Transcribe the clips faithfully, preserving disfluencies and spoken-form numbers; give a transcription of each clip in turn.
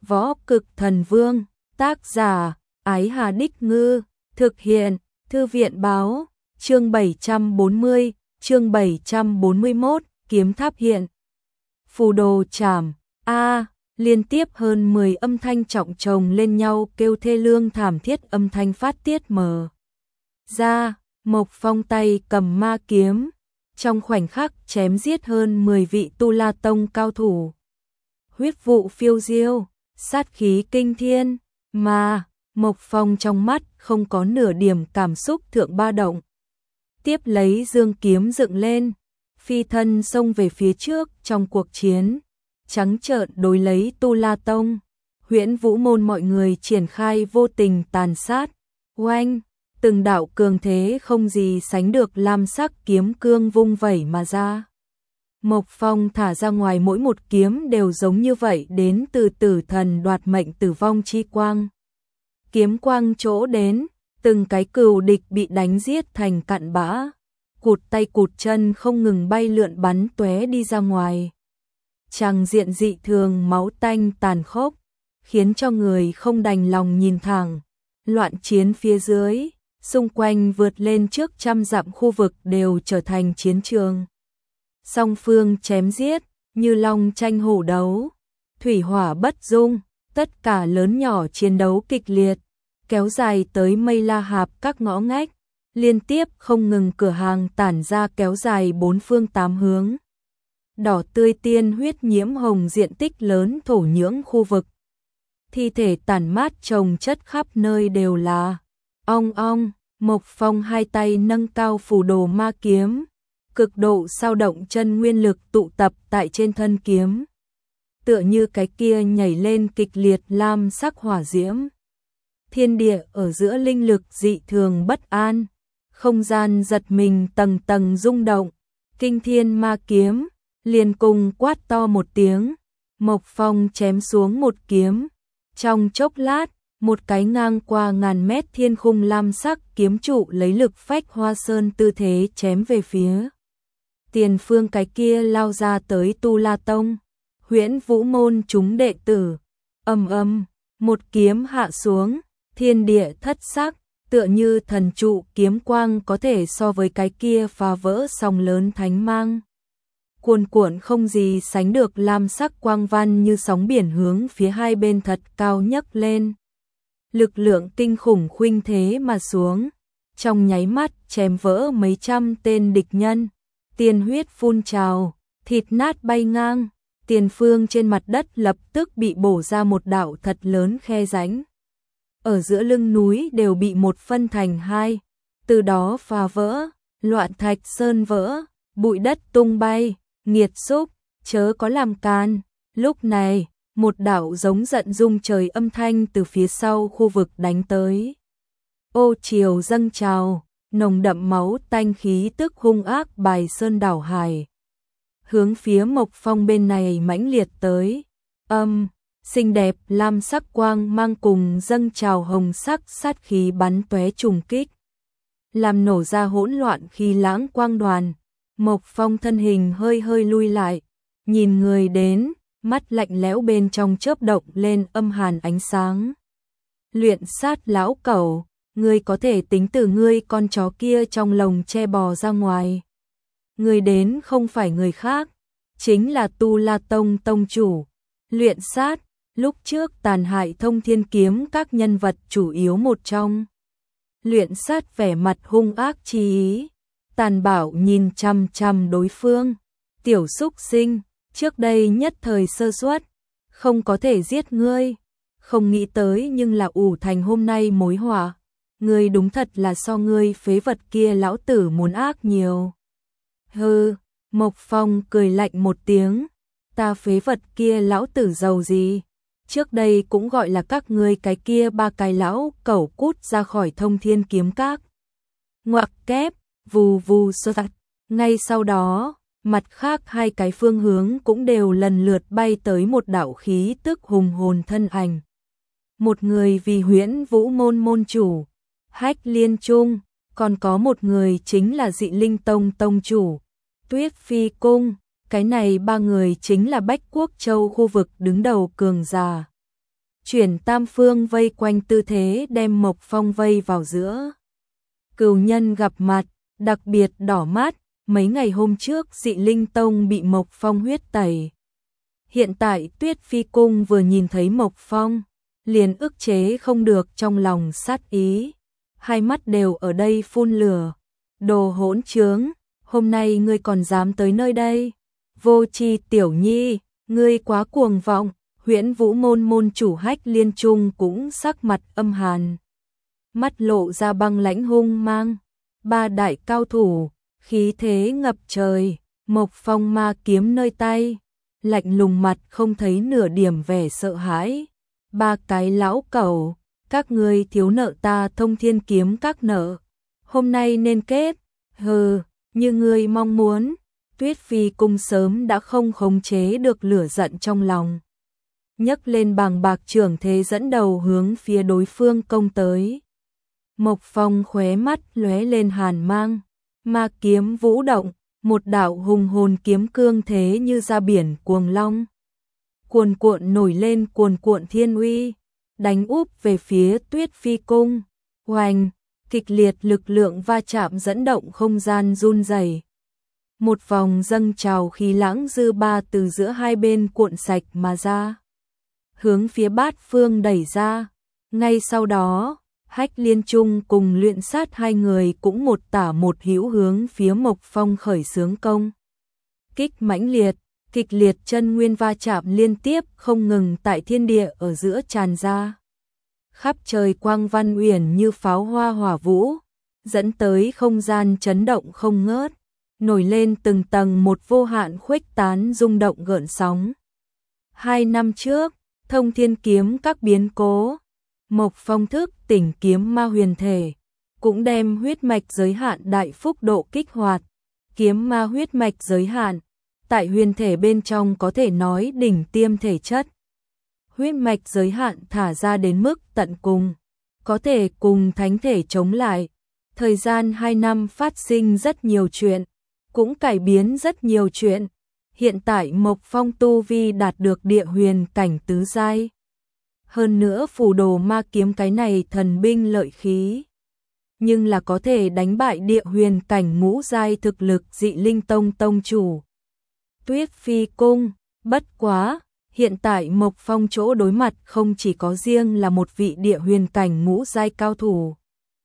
Võ Cực Thần Vương, tác giả, Ái Hà Đích Ngư, thực hiện, Thư viện báo, chương bảy trăm bốn mươi, chương bảy trăm bốn mươi mốt, kiếm tháp hiện. Phù đồ chảm, a liên tiếp hơn mười âm thanh trọng chồng lên nhau kêu thê lương thảm thiết, âm thanh phát tiết mờ ra, Mộc Phong tay cầm ma kiếm, trong khoảnh khắc chém giết hơn mười vị Tu La Tông cao thủ. Huyết vụ phiêu diêu, sát khí kinh thiên, mà Mộc Phong trong mắt không có nửa điểm cảm xúc thượng ba động. Tiếp lấy dương kiếm dựng lên, phi thân xông về phía trước trong cuộc chiến, trắng trợn đối lấy Tu La Tông. Huyễn Vũ môn mọi người triển khai vô tình tàn sát, oanh, từng đạo cường thế không gì sánh được lam sắc kiếm cương vung vẩy mà ra. Mộc Phong thả ra ngoài mỗi một kiếm đều giống như vậy đến từ tử thần đoạt mệnh tử vong chi quang. Kiếm quang chỗ đến, từng cái cừu địch bị đánh giết thành cặn bã, cụt tay cụt chân không ngừng bay lượn bắn tóe đi ra ngoài. Tràng diện dị thường máu tanh tàn khốc, khiến cho người không đành lòng nhìn thẳng. Loạn chiến phía dưới, xung quanh vượt lên trước trăm dặm khu vực đều trở thành chiến trường. Song phương chém giết, như long tranh hổ đấu, thủy hỏa bất dung, tất cả lớn nhỏ chiến đấu kịch liệt, kéo dài tới Mây La Hạp các ngõ ngách, liên tiếp không ngừng cửa hàng tản ra kéo dài bốn phương tám hướng. Đỏ tươi tiên huyết nhiễm hồng diện tích lớn thổ nhưỡng khu vực. Thi thể tàn mát chồng chất khắp nơi đều là. Ong ong, Mộc Phong hai tay nâng cao phù đồ ma kiếm, cực độ sao động chân nguyên lực tụ tập tại trên thân kiếm. Tựa như cái kia nhảy lên kịch liệt lam sắc hỏa diễm. Thiên địa ở giữa linh lực dị thường bất an, không gian giật mình tầng tầng rung động. Kinh thiên ma kiếm, liền cùng quát to một tiếng, Mộc Phong chém xuống một kiếm. Trong chốc lát, một cái ngang qua ngàn mét thiên khung lam sắc kiếm trụ lấy lực phách hoa sơn tư thế chém về phía tiền phương cái kia lao ra tới Tu La Tông. Huyễn Vũ môn chúng đệ tử, ầm ầm, một kiếm hạ xuống, thiên địa thất sắc, tựa như thần trụ kiếm quang có thể so với cái kia phá vỡ sóng lớn thánh mang. Cuồn cuộn không gì sánh được lam sắc quang văn như sóng biển hướng phía hai bên thật cao nhấc lên. Lực lượng kinh khủng khuynh thế mà xuống, trong nháy mắt chém vỡ mấy trăm tên địch nhân, tiên huyết phun trào, thịt nát bay ngang, tiền phương trên mặt đất lập tức bị bổ ra một đạo thật lớn khe rãnh. Ở giữa lưng núi đều bị một phân thành hai, từ đó phá vỡ, loạn thạch sơn vỡ, bụi đất tung bay, nghiệt xúc, chớ có làm can. Lúc này, một đạo giống giận rung trời âm thanh từ phía sau khu vực đánh tới. Ô chiều dâng trào, nồng đậm máu tanh khí tức hung ác bài sơn đảo hải. Hướng phía Mộc Phong bên này mãnh liệt tới. Âm, xinh đẹp lam sắc quang mang cùng dâng trào hồng sắc sát khí bắn tóe trùng kích, làm nổ ra hỗn loạn khí lãng quang đoàn. Mộc Phong thân hình hơi hơi lui lại, nhìn người đến, mắt lạnh lẽo bên trong chớp động lên âm hàn ánh sáng. Luyện sát lão cẩu, ngươi có thể tính từ ngươi con chó kia trong lồng che bò ra ngoài. Người đến không phải người khác, chính là Tu La Tông tông chủ. Luyện sát, lúc trước tàn hại Thông Thiên kiếm các nhân vật chủ yếu một trong. Luyện sát vẻ mặt hung ác chi ý, tàn bạo nhìn chằm chằm đối phương. Tiểu xúc sinh, trước đây nhất thời sơ suất, không có thể giết ngươi, không nghĩ tới nhưng là ủ thành hôm nay mối họa. Ngươi đúng thật là so ngươi phế vật kia lão tử muốn ác nhiều. Hừ, Mộc Phong cười lạnh một tiếng, ta phế vật kia lão tử giàu gì, trước đây cũng gọi là các ngươi cái kia ba cái lão cẩu cút ra khỏi Thông Thiên kiếm các. Ngoặc kép, vù vù sơ tạch, ngay sau đó, mặt khác hai cái phương hướng cũng đều lần lượt bay tới một đạo khí tức hùng hồn thân ảnh. Một người vì Huyễn Vũ môn môn chủ, Hách Liên Trung, còn có một người chính là Dị Linh Tông tông chủ, Tuyết Phi Cung. Cái này ba người chính là Bách Quốc Châu khu vực đứng đầu cường giả. chuyển tam phương vây quanh tư thế đem Mộc Phong vây vào giữa. Cừu nhân gặp mặt, đặc biệt đỏ mắt, mấy ngày hôm trước Dị Linh Tông bị Mộc Phong huyết tẩy. Hiện tại Tuyết Phi Cung vừa nhìn thấy Mộc Phong, liền ức chế không được trong lòng sát ý, hai mắt đều ở đây phun lửa. Đồ hỗn trướng, hôm nay ngươi còn dám tới nơi đây? Vô tri tiểu nhi, ngươi quá cuồng vọng. Huyễn Vũ môn môn chủ Hách Liên Trung cũng sắc mặt âm hàn, mắt lộ ra băng lãnh hung mang. Ba đại cao thủ, khí thế ngập trời, Mộc Phong ma kiếm nơi tay, lạnh lùng mặt không thấy nửa điểm vẻ sợ hãi. Ba cái lão cẩu, các ngươi thiếu nợ ta Thông Thiên kiếm các nợ, hôm nay nên kết. Hừ, như ngươi mong muốn. Tuyết Phi Cung sớm đã không khống chế được lửa giận trong lòng, nhấc lên bàng bạc trưởng thế dẫn đầu hướng phía đối phương công tới. Mộc Phong khóe mắt lóe lên hàn mang, ma kiếm vũ động, một đạo hùng hồn kiếm cương thế như ra biển cuồng long, cuồn cuộn nổi lên cuồn cuộn thiên uy, đánh úp về phía Tuyết Phi Cung. Oanh, kịch liệt lực lượng va chạm dẫn động không gian run rẩy. Một vòng dâng trào khí lãng dư ba từ giữa hai bên cuộn sạch mà ra, hướng phía bát phương đẩy ra. Ngay sau đó, Hách Liên Trung cùng Luyện Sát hai người cũng một tả một hữu hướng phía Mộc Phong khởi xướng công kích mãnh liệt, kịch liệt chân nguyên va chạm liên tiếp không ngừng tại thiên địa ở giữa tràn ra. Khắp trời quang văn uyển như pháo hoa hỏa vũ, dẫn tới không gian chấn động không ngớt, nổi lên từng tầng một vô hạn khuếch tán rung động gợn sóng. Hai năm trước, Thông Thiên kiếm các biến cố, Mộc Phong thức tỉnh kiếm ma huyền thể, cũng đem huyết mạch giới hạn đại phúc độ kích hoạt. Kiếm ma huyết mạch giới hạn, tại huyền thể bên trong có thể nói đỉnh tiêm thể chất. Huyết mạch giới hạn thả ra đến mức tận cùng, có thể cùng thánh thể chống lại. Thời gian hai năm phát sinh rất nhiều chuyện, cũng cải biến rất nhiều chuyện. Hiện tại Mộc Phong tu vi đạt được địa huyền cảnh tứ giai. Hơn nữa phù đồ ma kiếm cái này thần binh lợi khí, nhưng là có thể đánh bại địa huyền cảnh ngũ giai thực lực Dị Linh Tông tông chủ Tuyết Phi Cung. Bất quá, hiện tại Mộc Phong chỗ đối mặt không chỉ có riêng là một vị địa huyền cảnh ngũ giai cao thủ,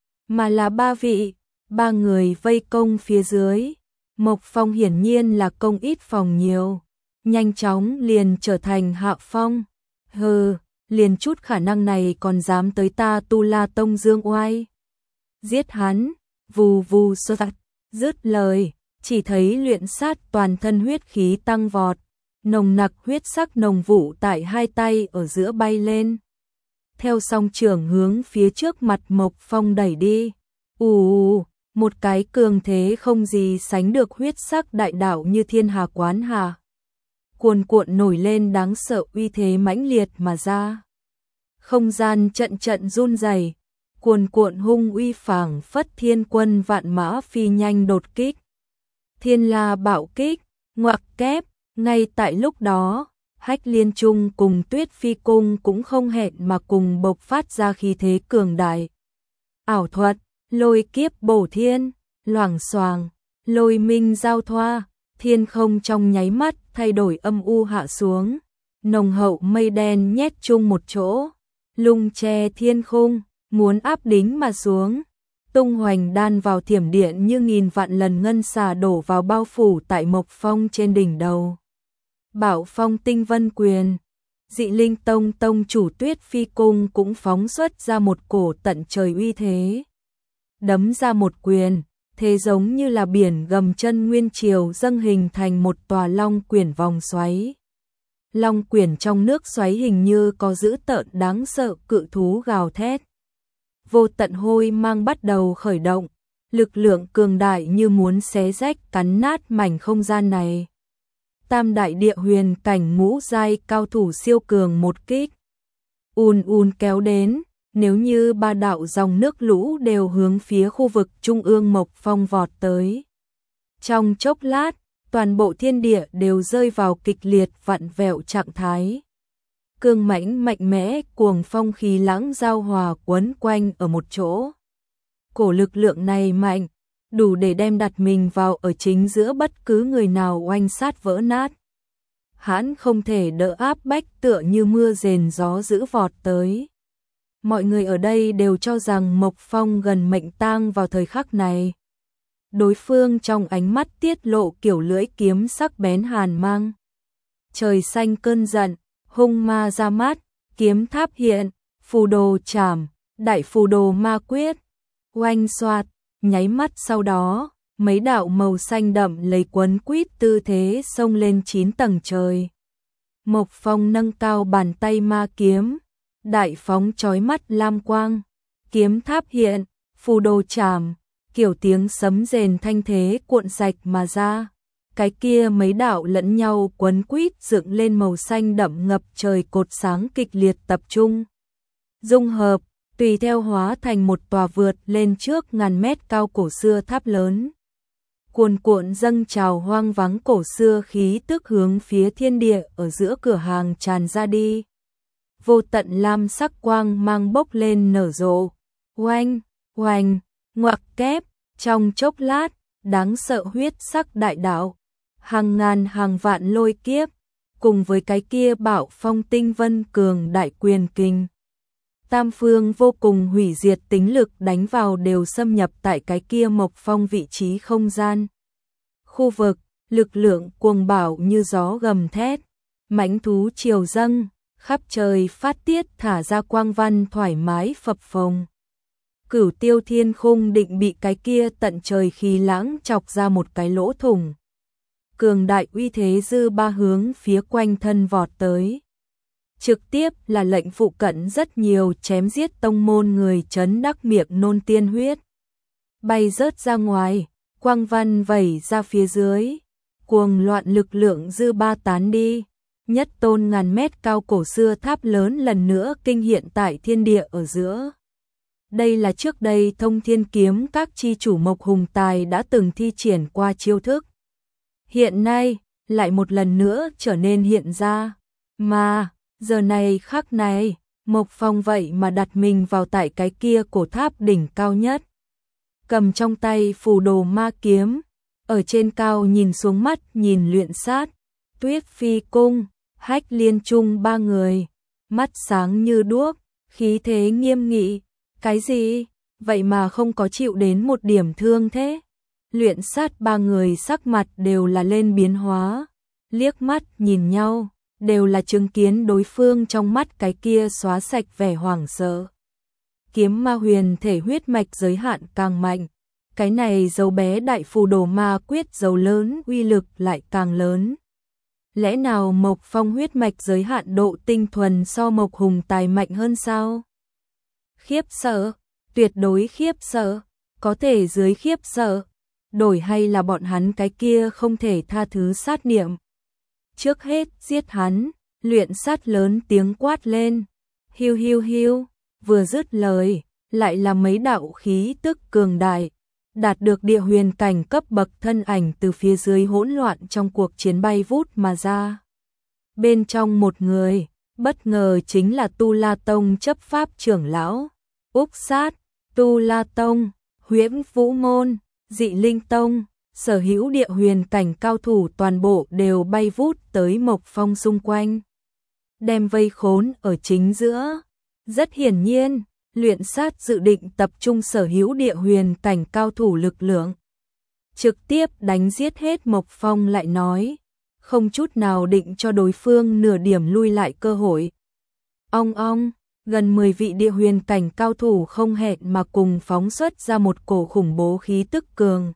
mà là ba vị, ba người vây công phía dưới. Mộc Phong hiển nhiên là công ít phòng nhiều, nhanh chóng liền trở thành hạ phong. Hừ, liền chút khả năng này còn dám tới ta Tu La Tông dương oai. Giết hắn, vù vù sơ tạt, dứt lời, chỉ thấy Luyện Sát toàn thân huyết khí tăng vọt, nồng nặc huyết sắc nồng vụ tại hai tay ở giữa bay lên. Theo song trưởng hướng phía trước mặt Mộc Phong đẩy đi. Ù, một cái cường thế không gì sánh được huyết sắc đại đạo như thiên hà quán hà, cuồn cuộn nổi lên đáng sợ uy thế mãnh liệt mà ra. Không gian trận trận run rẩy, cuồn cuộn hung uy phảng phất thiên quân vạn mã phi nhanh đột kích. Thiên la bạo kích, ngoặc kép. Ngay tại lúc đó, Hách Liên Trung cùng Tuyết Phi Cung cũng không hẹn mà cùng bộc phát ra khí thế cường đại. Ảo thuật, lôi kiếp bổ thiên, loảng xoàng, lôi minh giao thoa, thiên không trong nháy mắt thay đổi âm u hạ xuống, nồng hậu mây đen nhét chung một chỗ, lung che thiên khung, muốn áp đính mà xuống. Tung hoành đan vào thiểm điện như nghìn vạn lần ngân xà đổ vào bao phủ tại Mộc Phong trên đỉnh đầu. Bảo Phong tinh vân quyền, Dị Linh Tông tông chủ Tuyết Phi Cung cũng phóng xuất ra một cổ tận trời uy thế. Đấm ra một quyền, thế giống như là biển gầm chân nguyên triều dâng hình thành một tòa long quyển vòng xoáy. Long quyển trong nước xoáy hình như có dữ tợn đáng sợ cự thú gào thét. Vô tận hôi mang bắt đầu khởi động, lực lượng cường đại như muốn xé rách cắn nát mảnh không gian này. Tam đại địa huyền cảnh ngũ giai cao thủ siêu cường một kích. Ùn ùn kéo đến, nếu như ba đạo dòng nước lũ đều hướng phía khu vực trung ương Mộc Phong vọt tới. Trong chốc lát, toàn bộ thiên địa đều rơi vào kịch liệt vặn vẹo trạng thái. cương mãnh mạnh mẽ, cuồng phong khí lãng giao hòa quấn quanh ở một chỗ. Cổ lực lượng này mạnh, đủ để đem đặt mình vào ở chính giữa bất cứ người nào oanh sát vỡ nát. Hắn không thể đỡ áp bách, tựa như mưa rền gió dữ vọt tới. Mọi người ở đây đều cho rằng Mộc Phong gần mệnh tang vào thời khắc này. Đối phương trong ánh mắt tiết lộ kiểu lưỡi kiếm sắc bén hàn mang. Trời xanh cơn giận, hung ma ra mắt, kiếm tháp hiện, phù đồ chảm, đại phù đồ ma quyết, oanh xoạt, nháy mắt sau đó, mấy đạo màu xanh đậm lấy quấn quýt tư thế xông lên chín tầng trời. Mộc Phong nâng cao bàn tay ma kiếm, đại phóng chói mắt lam quang, kiếm tháp hiện, phù đồ chảm, kiểu tiếng sấm rền thanh thế cuộn sạch mà ra. Cái kia mấy đạo lẫn nhau quấn quýt dựng lên màu xanh đậm ngập trời cột sáng kịch liệt tập trung. Dung hợp, tùy theo hóa thành một tòa vượt lên trước ngàn mét cao cổ xưa tháp lớn. Cuồn cuộn dâng trào hoang vắng cổ xưa khí tức hướng phía thiên địa ở giữa cửa hàng tràn ra đi. Vô tận lam sắc quang mang bốc lên nở rộ. Oanh, oanh, ngoặc kép, trong chốc lát, đáng sợ huyết sắc đại đạo. Hàng ngàn hàng vạn lôi kiếp, cùng với cái kia bạo phong tinh vân cường đại quyền kinh. Tam phương vô cùng hủy diệt tính lực đánh vào đều xâm nhập tại cái kia Mộc Phong vị trí không gian. Khu vực, lực lượng cuồng bạo như gió gầm thét, mãnh thú triều dâng, khắp trời phát tiết thả ra quang văn thoải mái phập phồng. Cửu Tiêu Thiên Khung định bị cái kia tận trời khí lãng chọc ra một cái lỗ thủng. Cường đại uy thế dư ba hướng phía quanh thân vọt tới. Trực tiếp là lệnh phụ cận rất nhiều chém giết tông môn người chấn đắc miệng nôn tiên huyết. Bay rớt ra ngoài, quang văn vẩy ra phía dưới, cuồng loạn lực lượng dư ba tán đi. Nhất tôn ngàn mét cao cổ xưa tháp lớn lần nữa kinh hiện tại thiên địa ở giữa. Đây là trước đây Thông Thiên Kiếm các chi chủ Mộc Hùng Tài đã từng thi triển qua chiêu thức. Hiện nay, lại một lần nữa trở nên hiện ra. Mà, giờ này khắc này, Mộc Phong vậy mà đặt mình vào tại cái kia cổ tháp đỉnh cao nhất. Cầm trong tay phù đồ ma kiếm, ở trên cao nhìn xuống mắt nhìn Luyện Sát, Tuyết Phi Cung, Hách Liên Trung ba người. Mắt sáng như đuốc, khí thế nghiêm nghị. Cái gì? Vậy mà không có chịu đến một điểm thương thế? Luyện Sát ba người sắc mặt đều là lên biến hóa, liếc mắt nhìn nhau, đều là chứng kiến đối phương trong mắt cái kia xóa sạch vẻ hoảng sợ. Kiếm ma huyền thể huyết mạch giới hạn càng mạnh, cái này dấu bé đại phù đồ ma quyết dấu lớn uy lực lại càng lớn. Lẽ nào Mộc Phong huyết mạch giới hạn độ tinh thuần so Mộc Hùng Tài mạnh hơn sao? Khiếp sợ, tuyệt đối khiếp sợ, có thể dưới khiếp sợ. Đổi hay là bọn hắn cái kia không thể tha thứ sát niệm. Trước hết giết hắn, Luyện Sát lớn tiếng quát lên. Hiu hiu hiu, vừa dứt lời, lại là mấy đạo khí tức cường đại, đạt được địa huyền cảnh cấp bậc thân ảnh từ phía dưới hỗn loạn trong cuộc chiến bay vút mà ra. Bên trong một người, bất ngờ chính là Tu La Tông chấp pháp trưởng lão, Úc Sát, Tu La Tông, Huyễn Vũ Môn, Dị Linh Tông, sở hữu địa huyền cảnh cao thủ toàn bộ đều bay vút tới Mộc Phong xung quanh, đem vây khốn ở chính giữa. Rất hiển nhiên, Luyện Sát dự định tập trung sở hữu địa huyền cảnh cao thủ lực lượng, trực tiếp đánh giết hết Mộc Phong lại nói, không chút nào định cho đối phương nửa điểm lui lại cơ hội. Ong ong, gần mười vị địa huyền cảnh cao thủ không hẹn mà cùng phóng xuất ra một cổ khủng bố khí tức cường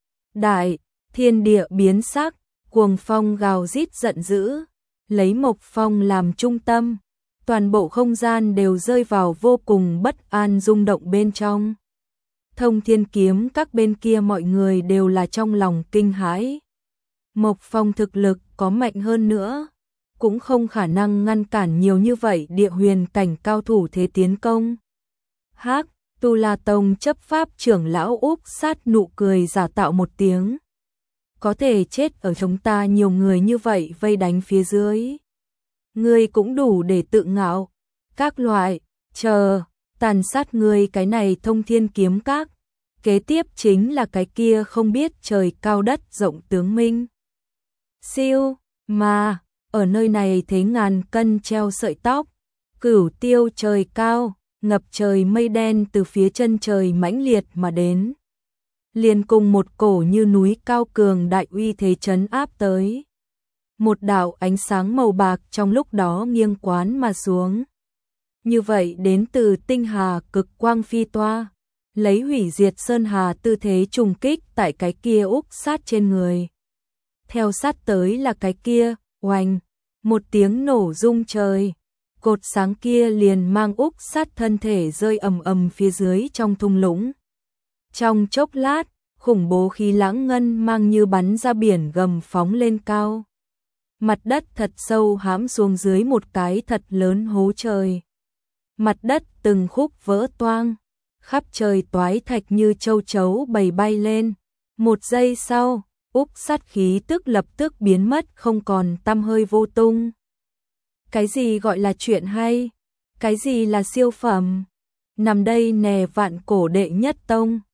đại, thiên địa biến sắc, cuồng phong gào rít giận dữ, lấy Mộc Phong làm trung tâm, toàn bộ không gian đều rơi vào vô cùng bất an rung động bên trong. Thông Thiên Kiếm các bên kia mọi người đều là trong lòng kinh hãi. Mộc Phong thực lực có mạnh hơn nữa, cũng không khả năng ngăn cản nhiều như vậy địa huyền cảnh cao thủ thế tiến công. Hắc, Tu La Tông chấp pháp trưởng lão Úc Sát nụ cười giả tạo một tiếng. Có thể chết ở chúng ta nhiều người như vậy vây đánh phía dưới. ngươi cũng đủ để tự ngạo. Các loại, chờ, tàn sát ngươi cái này Thông Thiên Kiếm Các. Kế tiếp chính là cái kia không biết trời cao đất rộng tướng Minh Siêu, mà, ở nơi này thế ngàn cân treo sợi tóc, cửu tiêu trời cao, ngập trời mây đen từ phía chân trời mãnh liệt mà đến. Liền cùng một cổ như núi cao cường đại uy thế trấn áp tới. Một đạo ánh sáng màu bạc trong lúc đó nghiêng quán mà xuống. Như vậy đến từ tinh hà cực quang phi toa, lấy hủy diệt sơn hà tư thế trùng kích tại cái kia úc sát trên người. Theo sát tới là cái kia, oanh, một tiếng nổ rung trời. Cột sáng kia liền mang úc sát thân thể rơi ầm ầm phía dưới trong thung lũng. Trong chốc lát, khủng bố khí lãng ngân mang như bắn ra biển gầm phóng lên cao. Mặt đất thật sâu hãm xuống dưới một cái thật lớn hố trời. Mặt đất từng khúc vỡ toang, khắp trời toái thạch như châu chấu bầy bay lên. Một giây sau, úc sát khí tức lập tức biến mất không còn tăm hơi vô tung. Cái gì gọi là chuyện hay? Cái gì là siêu phẩm? Nằm đây nè vạn cổ đệ nhất tông.